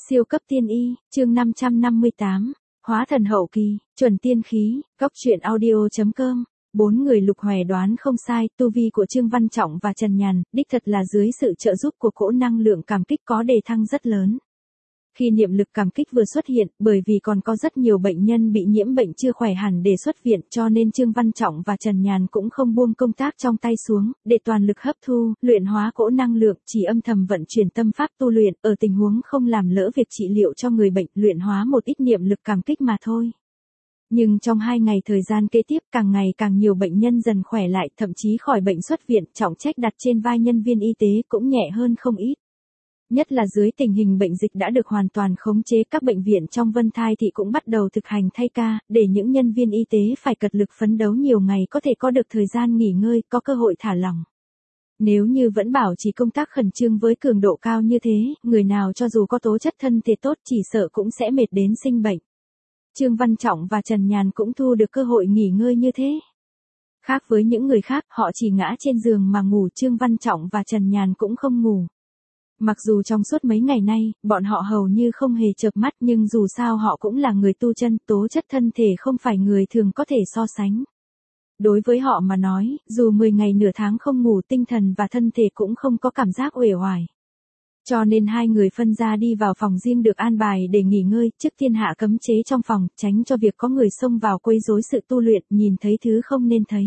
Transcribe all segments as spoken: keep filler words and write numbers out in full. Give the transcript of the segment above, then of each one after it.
Siêu cấp tiên y, chương năm trăm năm mươi tám, hóa thần hậu kỳ, chuẩn tiên khí, góc truyện audio.com. Bốn người Lục Hoè đoán không sai, tu vi của Trương Văn Trọng và Trần Nhàn, đích thật là dưới sự trợ giúp của cỗ năng lượng cảm kích có đề thăng rất lớn. Khi niệm lực cảm kích vừa xuất hiện, bởi vì còn có rất nhiều bệnh nhân bị nhiễm bệnh chưa khỏe hẳn để xuất viện, cho nên Trương Văn Trọng và Trần Nhàn cũng không buông công tác trong tay xuống, để toàn lực hấp thu, luyện hóa cỗ năng lượng, chỉ âm thầm vận chuyển tâm pháp tu luyện, ở tình huống không làm lỡ việc trị liệu cho người bệnh, luyện hóa một ít niệm lực cảm kích mà thôi. Nhưng trong hai ngày thời gian kế tiếp, càng ngày càng nhiều bệnh nhân dần khỏe lại, thậm chí khỏi bệnh xuất viện, trọng trách đặt trên vai nhân viên y tế cũng nhẹ hơn không ít. Nhất là dưới tình hình bệnh dịch đã được hoàn toàn khống chế, các bệnh viện trong Vân Thai Thị cũng bắt đầu thực hành thay ca, để những nhân viên y tế phải cật lực phấn đấu nhiều ngày có thể có được thời gian nghỉ ngơi, có cơ hội thả lỏng. Nếu như vẫn bảo trì công tác khẩn trương với cường độ cao như thế, người nào cho dù có tố chất thân thể tốt chỉ sợ cũng sẽ mệt đến sinh bệnh. Trương Văn Trọng và Trần Nhàn cũng thu được cơ hội nghỉ ngơi như thế. Khác với những người khác, họ chỉ ngã trên giường mà ngủ, Trương Văn Trọng và Trần Nhàn cũng không ngủ. Mặc dù trong suốt mấy ngày nay, bọn họ hầu như không hề chợp mắt, nhưng dù sao họ cũng là người tu chân, tố chất thân thể không phải người thường có thể so sánh. Đối với họ mà nói, dù mười ngày nửa tháng không ngủ, tinh thần và thân thể cũng không có cảm giác uể oải. Cho nên hai người phân ra đi vào phòng riêng được an bài để nghỉ ngơi, trước tiên hạ cấm chế trong phòng, tránh cho việc có người xông vào quấy rối sự tu luyện, nhìn thấy thứ không nên thấy.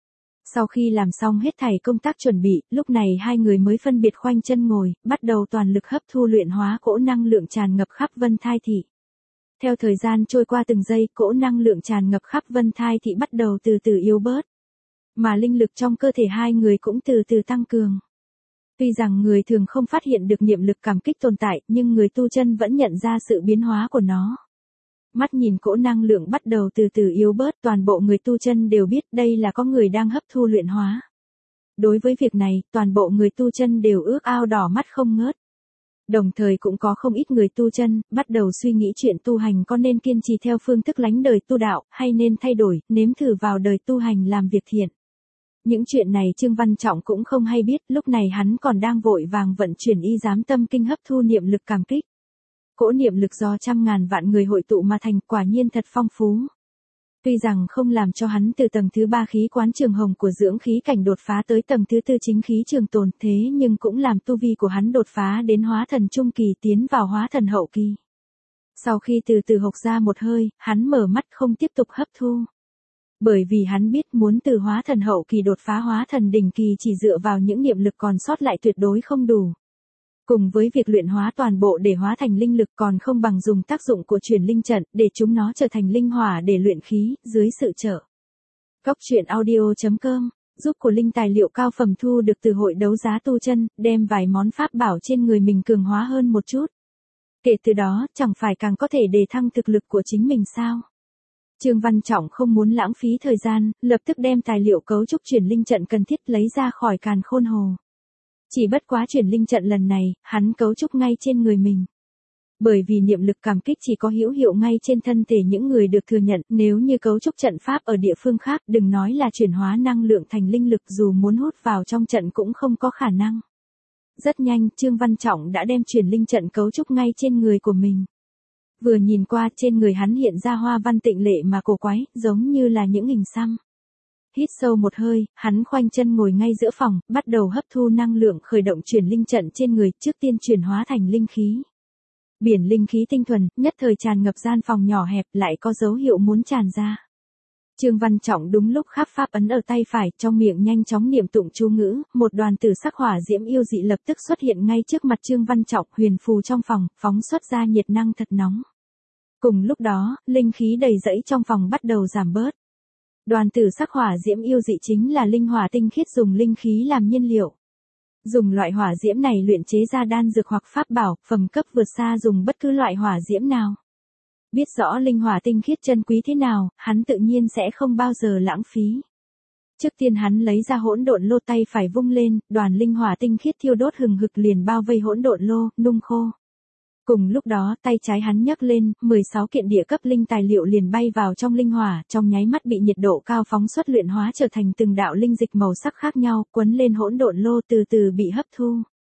Sau khi làm xong hết thảy công tác chuẩn bị, lúc này hai người mới phân biệt khoanh chân ngồi, bắt đầu toàn lực hấp thu luyện hóa cỗ năng lượng tràn ngập khắp Vân Thai Thị. Theo thời gian trôi qua từng giây, cỗ năng lượng tràn ngập khắp Vân Thai Thị bắt đầu từ từ yếu bớt. Mà linh lực trong cơ thể hai người cũng từ từ tăng cường. Tuy rằng người thường không phát hiện được niệm lực cảm kích tồn tại, nhưng người tu chân vẫn nhận ra sự biến hóa của nó. Mắt nhìn cỗ năng lượng bắt đầu từ từ yếu bớt, toàn bộ người tu chân đều biết đây là có người đang hấp thu luyện hóa. Đối với việc này, toàn bộ người tu chân đều ước ao đỏ mắt không ngớt. Đồng thời cũng có không ít người tu chân, bắt đầu suy nghĩ chuyện tu hành có nên kiên trì theo phương thức lánh đời tu đạo, hay nên thay đổi, nếm thử vào đời tu hành làm việc thiện. Những chuyện này Trương Văn Trọng cũng không hay biết, lúc này hắn còn đang vội vàng vận chuyển y giám tâm kinh hấp thu niệm lực cảm kích. Cỗ niệm lực do trăm ngàn vạn người hội tụ mà thành, quả nhiên thật phong phú. Tuy rằng không làm cho hắn từ tầng thứ ba khí quán trường hồng của dưỡng khí cảnh đột phá tới tầng thứ tư chính khí trường tồn, thế nhưng cũng làm tu vi của hắn đột phá đến hóa thần trung kỳ, tiến vào hóa thần hậu kỳ. Sau khi từ từ hộc ra một hơi, hắn mở mắt không tiếp tục hấp thu. Bởi vì hắn biết muốn từ hóa thần hậu kỳ đột phá hóa thần đỉnh kỳ chỉ dựa vào những niệm lực còn sót lại tuyệt đối không đủ. Cùng với việc luyện hóa toàn bộ để hóa thành linh lực còn không bằng dùng tác dụng của truyền linh trận để chúng nó trở thành linh hỏa để luyện khí, dưới sự trợ. Góc truyện audio.com, giúp của linh tài liệu cao phẩm thu được từ hội đấu giá tu chân, đem vài món pháp bảo trên người mình cường hóa hơn một chút. Kể từ đó, chẳng phải càng có thể đề thăng thực lực của chính mình sao? Trương Văn Trọng không muốn lãng phí thời gian, lập tức đem tài liệu cấu trúc truyền linh trận cần thiết lấy ra khỏi càn khôn hồ. Chỉ bất quá truyền linh trận lần này, hắn cấu trúc ngay trên người mình. Bởi vì niệm lực cảm kích chỉ có hữu hiệu ngay trên thân thể những người được thừa nhận, nếu như cấu trúc trận pháp ở địa phương khác, đừng nói là chuyển hóa năng lượng thành linh lực, dù muốn hút vào trong trận cũng không có khả năng. Rất nhanh, Trương Văn Trọng đã đem truyền linh trận cấu trúc ngay trên người của mình. Vừa nhìn qua, trên người hắn hiện ra hoa văn tịnh lệ mà cổ quái, giống như là những hình xăm. Hít sâu một hơi, hắn khoanh chân ngồi ngay giữa phòng, bắt đầu hấp thu năng lượng, khởi động truyền linh trận trên người, trước tiên chuyển hóa thành linh khí. Biển linh khí tinh thuần, nhất thời tràn ngập gian phòng nhỏ hẹp, lại có dấu hiệu muốn tràn ra. Trương Văn Trọng đúng lúc khắc pháp ấn ở tay phải, trong miệng nhanh chóng niệm tụng chú ngữ, một đoàn tử sắc hỏa diễm yêu dị lập tức xuất hiện ngay trước mặt Trương Văn Trọng, huyền phù trong phòng, phóng xuất ra nhiệt năng thật nóng. Cùng lúc đó, linh khí đầy rẫy trong phòng bắt đầu giảm bớt. Đoàn tử sắc hỏa diễm yêu dị chính là linh hỏa tinh khiết, dùng linh khí làm nhiên liệu. Dùng loại hỏa diễm này luyện chế ra đan dược hoặc pháp bảo, phẩm cấp vượt xa dùng bất cứ loại hỏa diễm nào. Biết rõ linh hỏa tinh khiết chân quý thế nào, hắn tự nhiên sẽ không bao giờ lãng phí. Trước tiên hắn lấy ra hỗn độn lô, tay phải vung lên, đoàn linh hỏa tinh khiết thiêu đốt hừng hực liền bao vây hỗn độn lô, nung khô. Cùng lúc đó, tay trái hắn nhấc lên, mười sáu kiện địa cấp linh tài liệu liền bay vào trong linh hỏa, trong nháy mắt bị nhiệt độ cao phóng xuất luyện hóa trở thành từng đạo linh dịch màu sắc khác nhau, quấn lên hỗn độn lô từ từ bị hấp thu.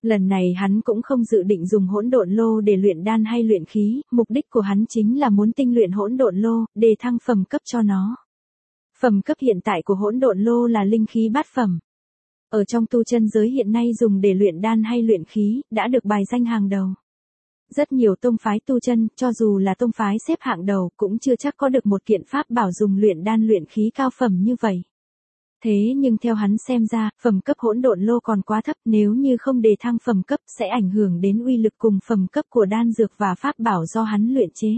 Lần này hắn cũng không dự định dùng hỗn độn lô để luyện đan hay luyện khí, mục đích của hắn chính là muốn tinh luyện hỗn độn lô, để thăng phẩm cấp cho nó. Phẩm cấp hiện tại của hỗn độn lô là linh khí bát phẩm. Ở trong tu chân giới hiện nay dùng để luyện đan hay luyện khí, đã được bài danh hàng đầu. Rất nhiều tông phái tu chân, cho dù là tông phái xếp hạng đầu, cũng chưa chắc có được một kiện pháp bảo dùng luyện đan luyện khí cao phẩm như vậy. Thế nhưng theo hắn xem ra, phẩm cấp hỗn độn lô còn quá thấp, nếu như không đề thăng phẩm cấp sẽ ảnh hưởng đến uy lực cùng phẩm cấp của đan dược và pháp bảo do hắn luyện chế.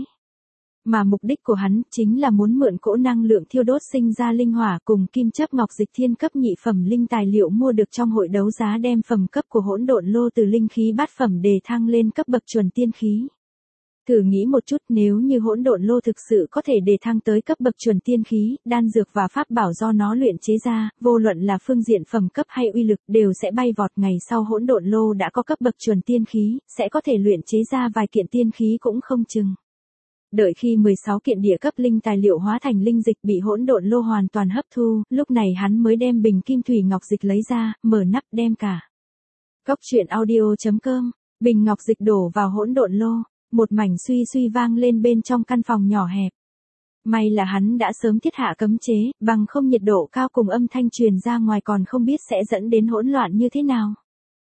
Mà mục đích của hắn chính là muốn mượn cỗ năng lượng thiêu đốt sinh ra linh hỏa cùng kim chấp ngọc dịch thiên cấp nhị phẩm linh tài liệu mua được trong hội đấu giá đem phẩm cấp của hỗn độn lô từ linh khí bát phẩm đề thăng lên cấp bậc chuẩn tiên khí. Thử nghĩ một chút, nếu như hỗn độn lô thực sự có thể đề thăng tới cấp bậc chuẩn tiên khí, đan dược và pháp bảo do nó luyện chế ra, vô luận là phương diện phẩm cấp hay uy lực đều sẽ bay vọt. Ngày sau hỗn độn lô đã có cấp bậc chuẩn tiên khí, sẽ có thể luyện chế ra vài kiện tiên khí cũng không chừng. Đợi khi mười sáu kiện địa cấp linh tài liệu hóa thành linh dịch bị hỗn độn lô hoàn toàn hấp thu, lúc này hắn mới đem bình kim thủy ngọc dịch lấy ra, mở nắp đem cả. Góc truyện audio chấm com, bình ngọc dịch đổ vào hỗn độn lô, một mảnh suy suy vang lên bên trong căn phòng nhỏ hẹp. May là hắn đã sớm thiết hạ cấm chế, bằng không nhiệt độ cao cùng âm thanh truyền ra ngoài còn không biết sẽ dẫn đến hỗn loạn như thế nào.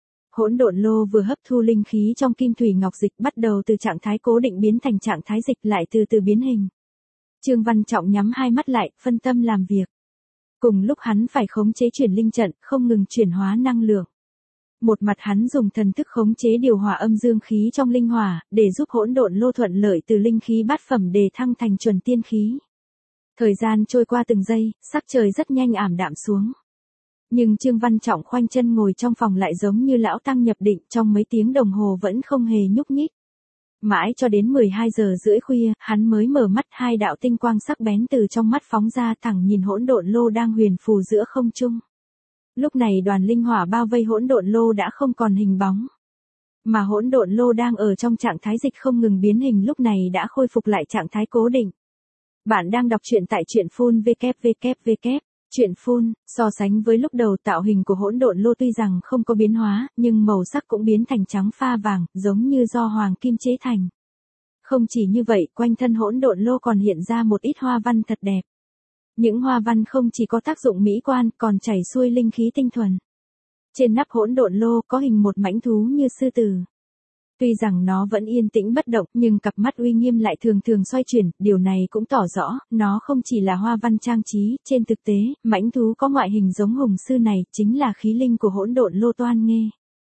Hỗn độn lô vừa hấp thu linh khí trong kim thủy ngọc dịch bắt đầu từ trạng thái cố định biến thành trạng thái dịch lại từ từ biến hình. Trương Văn Trọng nhắm hai mắt lại, phân tâm làm việc. Cùng lúc hắn phải khống chế chuyển linh trận, không ngừng chuyển hóa năng lượng. Một mặt hắn dùng thần thức khống chế điều hòa âm dương khí trong linh hỏa, để giúp hỗn độn lô thuận lợi từ linh khí bát phẩm đề thăng thành chuẩn tiên khí. Thời gian trôi qua từng giây, sắc trời rất nhanh ảm đạm xuống. Nhưng Trương Văn Trọng khoanh chân ngồi trong phòng lại giống như lão tăng nhập định, trong mấy tiếng đồng hồ vẫn không hề nhúc nhích. Mãi cho đến mười hai giờ rưỡi khuya, hắn mới mở mắt, hai đạo tinh quang sắc bén từ trong mắt phóng ra thẳng nhìn hỗn độn lô đang huyền phù giữa không trung. Lúc này đoàn linh hỏa bao vây hỗn độn lô đã không còn hình bóng. Mà hỗn độn lô đang ở trong trạng thái dịch không ngừng biến hình lúc này đã khôi phục lại trạng thái cố định. Bạn đang đọc truyện tại truyện phun vê kép vê kép vê kép. Truyện phun, so sánh với lúc đầu tạo hình của hỗn độn lô tuy rằng không có biến hóa, nhưng màu sắc cũng biến thành trắng pha vàng, giống như do hoàng kim chế thành. Không chỉ như vậy, quanh thân hỗn độn lô còn hiện ra một ít hoa văn thật đẹp. Những hoa văn không chỉ có tác dụng mỹ quan, còn chảy xuôi linh khí tinh thuần. Trên nắp hỗn độn lô có hình một mãnh thú như sư tử. Tuy rằng nó vẫn yên tĩnh bất động, nhưng cặp mắt uy nghiêm lại thường thường xoay chuyển, điều này cũng tỏ rõ, nó không chỉ là hoa văn trang trí, trên thực tế, mãnh thú có ngoại hình giống hùng sư này, chính là khí linh của hỗn độn lô Toan Nghê.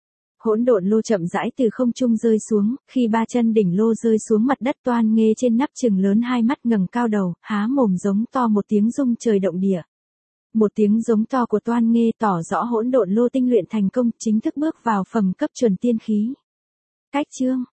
Hỗn độn lô chậm rãi từ không trung rơi xuống, khi ba chân đỉnh lô rơi xuống mặt đất Toan Nghê trên nắp chừng lớn hai mắt ngẩng cao đầu, há mồm giống to một tiếng rung trời động địa. Một tiếng giống to của Toan Nghê tỏ rõ hỗn độn lô tinh luyện thành công, chính thức bước vào phẩm cấp chuẩn tiên khí. Cách chương